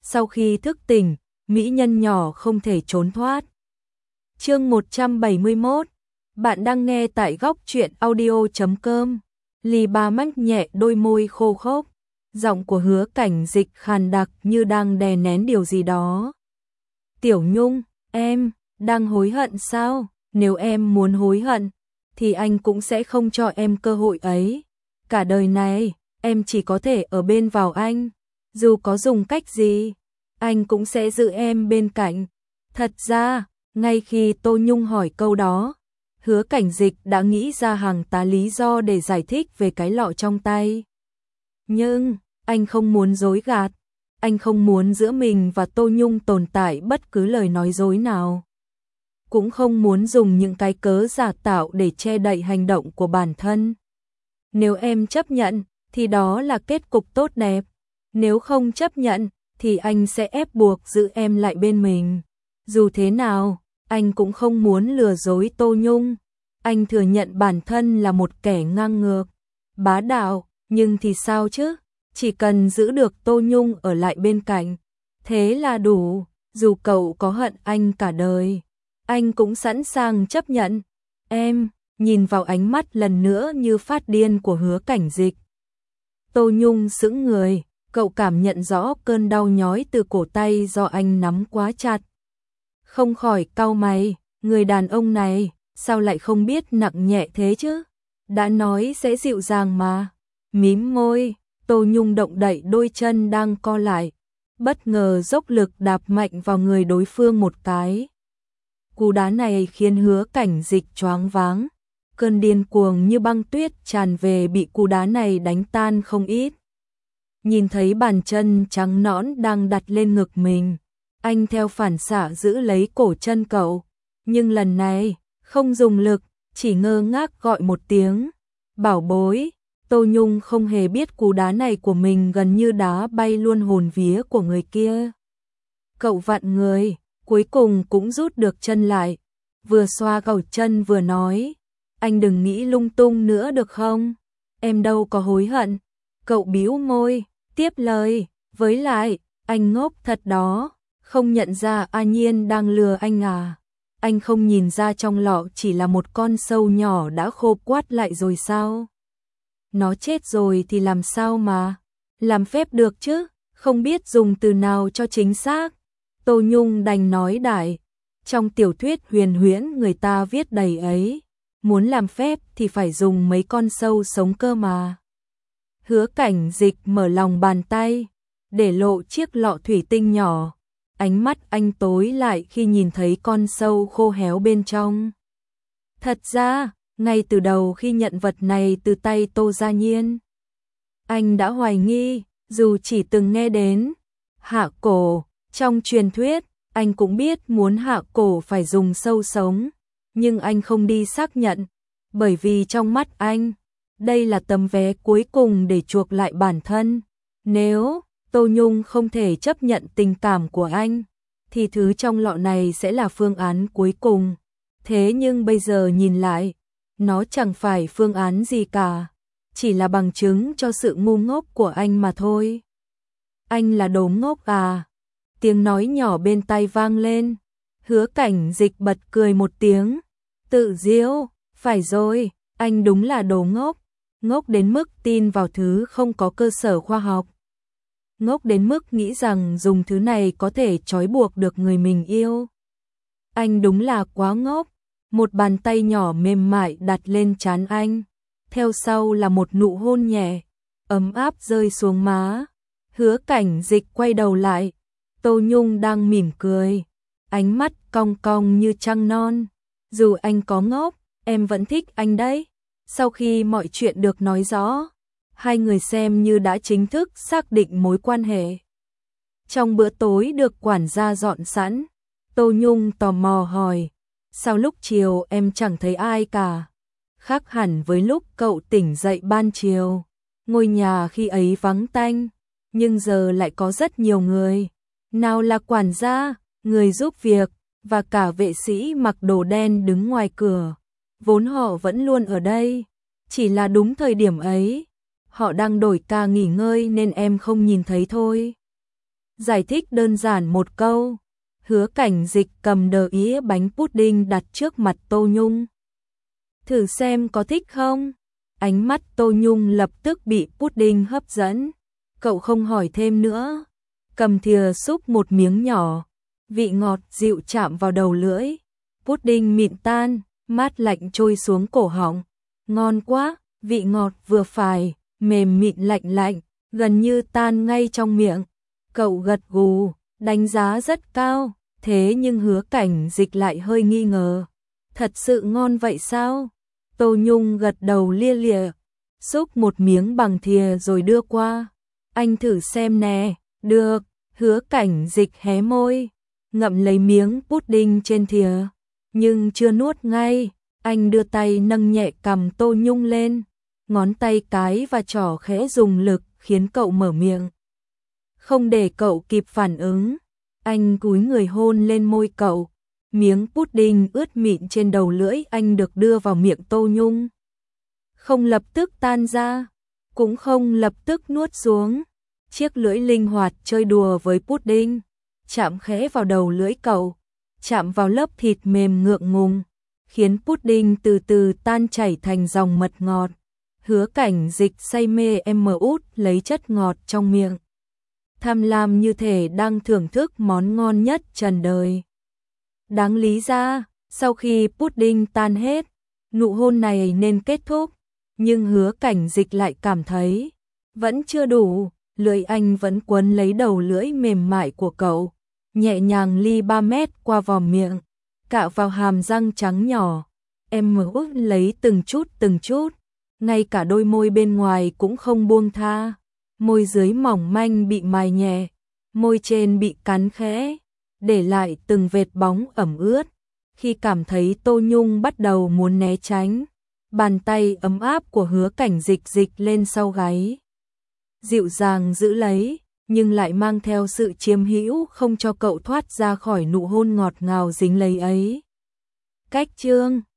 sau khi thức tỉnh, mỹ nhân nhỏ không thể trốn thoát. Chương 171, bạn đang nghe tại góc truyện audio.com. Lì Bà mách nhẹ đôi môi khô khốc, giọng của Hứa Cảnh Dịch khàn đặc như đang đè nén điều gì đó. Tiểu Nhung, em đang hối hận sao? Nếu em muốn hối hận, thì anh cũng sẽ không cho em cơ hội ấy. Cả đời này, em chỉ có thể ở bên vào anh. Dù có dùng cách gì, anh cũng sẽ giữ em bên cạnh. Thật ra, ngay khi Tô Nhung hỏi câu đó, Hứa Cảnh Dịch đã nghĩ ra hàng tá lý do để giải thích về cái lọ trong tay. Nhưng, anh không muốn dối gạt. Anh không muốn giữa mình và Tô Nhung tồn tại bất cứ lời nói dối nào. Cũng không muốn dùng những cái cớ giả tạo để che đậy hành động của bản thân. Nếu em chấp nhận, thì đó là kết cục tốt đẹp. Nếu không chấp nhận, thì anh sẽ ép buộc giữ em lại bên mình. Dù thế nào, anh cũng không muốn lừa dối Tô Nhung. Anh thừa nhận bản thân là một kẻ ngang ngược, bá đạo, nhưng thì sao chứ? Chỉ cần giữ được Tô Nhung ở lại bên cạnh, thế là đủ. Dù cậu có hận anh cả đời, anh cũng sẵn sàng chấp nhận. Em, nhìn vào ánh mắt lần nữa như phát điên của Hứa Cảnh Dịch. Tô Nhung sững người, cậu cảm nhận rõ cơn đau nhói từ cổ tay do anh nắm quá chặt. Không khỏi cau mày, người đàn ông này, sao lại không biết nặng nhẹ thế chứ? Đã nói sẽ dịu dàng mà. Mím môi, Tô Nhung động đậy đôi chân đang co lại, bất ngờ dốc lực đạp mạnh vào người đối phương một cái. Cú đá này khiến Hứa Cảnh Dịch choáng váng, cơn điên cuồng như băng tuyết tràn về bị cú đá này đánh tan không ít. Nhìn thấy bàn chân trắng nõn đang đặt lên ngực mình, anh theo phản xạ giữ lấy cổ chân cậu, nhưng lần này không dùng lực, chỉ ngơ ngác gọi một tiếng, bảo bối. Tô Nhung không hề biết cú đá này của mình gần như đá bay luôn hồn vía của người kia. Cậu vặn người, cuối cùng cũng rút được chân lại, vừa xoa gầu chân vừa nói, anh đừng nghĩ lung tung nữa được không? Em đâu có hối hận. Cậu bĩu môi, tiếp lời, với lại, anh ngốc thật đó, không nhận ra A Nhiên đang lừa anh à? Anh không nhìn ra trong lọ chỉ là một con sâu nhỏ đã khô quắt lại rồi sao? Nó chết rồi thì làm sao mà làm phép được chứ, không biết dùng từ nào cho chính xác. Tô Nhung đành nói đại, trong tiểu thuyết huyền huyễn người ta viết đầy ấy, muốn làm phép thì phải dùng mấy con sâu sống cơ mà. Hứa Cảnh Dịch mở lòng bàn tay, để lộ chiếc lọ thủy tinh nhỏ, ánh mắt anh tối lại khi nhìn thấy con sâu khô héo bên trong. Thật ra, ngay từ đầu khi nhận vật này từ tay Tô Gia Nhiên, anh đã hoài nghi, dù chỉ từng nghe đến hạ cổ trong truyền thuyết, anh cũng biết muốn hạ cổ phải dùng sâu sống, nhưng anh không đi xác nhận, bởi vì trong mắt anh, đây là tấm vé cuối cùng để chuộc lại bản thân. Nếu Tô Nhung không thể chấp nhận tình cảm của anh, thì thứ trong lọ này sẽ là phương án cuối cùng. Thế nhưng bây giờ nhìn lại, nó chẳng phải phương án gì cả, chỉ là bằng chứng cho sự ngu ngốc của anh mà thôi. Anh là đồ ngốc à? Tiếng nói nhỏ bên tai vang lên. Hứa Cảnh Dịch bật cười một tiếng, tự giễu, phải rồi, anh đúng là đồ ngốc, ngốc đến mức tin vào thứ không có cơ sở khoa học. Ngốc đến mức nghĩ rằng dùng thứ này có thể trói buộc được người mình yêu. Anh đúng là quá ngốc. Một bàn tay nhỏ mềm mại đặt lên trán anh, theo sau là một nụ hôn nhẹ, ấm áp rơi xuống má. Hứa Cảnh Dịch quay đầu lại, Tô Nhung đang mỉm cười, ánh mắt cong cong như trăng non. Dù anh có ngốc, em vẫn thích anh đấy. Sau khi mọi chuyện được nói rõ, hai người xem như đã chính thức xác định mối quan hệ. Trong bữa tối được quản gia dọn sẵn, Tô Nhung tò mò hỏi, sao lúc chiều em chẳng thấy ai cả? Khác hẳn với lúc cậu tỉnh dậy ban chiều, ngôi nhà khi ấy vắng tanh, nhưng giờ lại có rất nhiều người. Nào là quản gia, người giúp việc, và cả vệ sĩ mặc đồ đen đứng ngoài cửa. Vốn họ vẫn luôn ở đây, chỉ là đúng thời điểm ấy, họ đang đổi ca nghỉ ngơi nên em không nhìn thấy thôi. Giải thích đơn giản một câu. Hứa Cảnh Dịch cầm đờ ía bánh pudding đặt trước mặt Tô Nhung. Thử xem có thích không? Ánh mắt Tô Nhung lập tức bị pudding hấp dẫn. Cậu không hỏi thêm nữa. Cầm thìa xúc một miếng nhỏ. Vị ngọt dịu chạm vào đầu lưỡi. Pudding mịn tan, mát lạnh trôi xuống cổ họng. Ngon quá, vị ngọt vừa phải, mềm mịn lạnh lạnh, gần như tan ngay trong miệng. Cậu gật gù, đánh giá rất cao, thế nhưng Hứa Cảnh Dịch lại hơi nghi ngờ. Thật sự ngon vậy sao? Tô Nhung gật đầu lia lịa, xúc một miếng bằng thìa rồi đưa qua. Anh thử xem nè, được. Hứa Cảnh Dịch hé môi, ngậm lấy miếng pudding trên thìa, nhưng chưa nuốt ngay. Anh đưa tay nâng nhẹ cằm Tô Nhung lên, ngón tay cái và trỏ khẽ dùng lực khiến cậu mở miệng. Không để cậu kịp phản ứng, anh cúi người hôn lên môi cậu. Miếng pudding ướt mịn trên đầu lưỡi anh được đưa vào miệng Tô Nhung. Không lập tức tan ra, cũng không lập tức nuốt xuống. Chiếc lưỡi linh hoạt chơi đùa với pudding, chạm khẽ vào đầu lưỡi cậu, chạm vào lớp thịt mềm ngượng ngùng, khiến pudding từ từ tan chảy thành dòng mật ngọt. Hứa Cảnh Dịch say mê út lấy chất ngọt trong miệng. Tham lam như thể đang thưởng thức món ngon nhất trần đời. Đáng lý ra, sau khi pudding tan hết, nụ hôn này nên kết thúc, nhưng Hứa Cảnh Dịch lại cảm thấy vẫn chưa đủ. Lưỡi anh vẫn quấn lấy đầu lưỡi mềm mại của cậu, nhẹ nhàng ly 3 mét qua vòm miệng, cạo vào hàm răng trắng nhỏ. Út lấy từng chút, ngay cả đôi môi bên ngoài cũng không buông tha. Môi dưới mỏng manh bị mài nhẹ, môi trên bị cắn khẽ, để lại từng vệt bóng ẩm ướt. Khi cảm thấy Tô Nhung bắt đầu muốn né tránh, bàn tay ấm áp của Hứa Cảnh Dịch dịch lên sau gáy, dịu dàng giữ lấy, nhưng lại mang theo sự chiếm hữu không cho cậu thoát ra khỏi nụ hôn ngọt ngào dính lấy ấy. Cách chương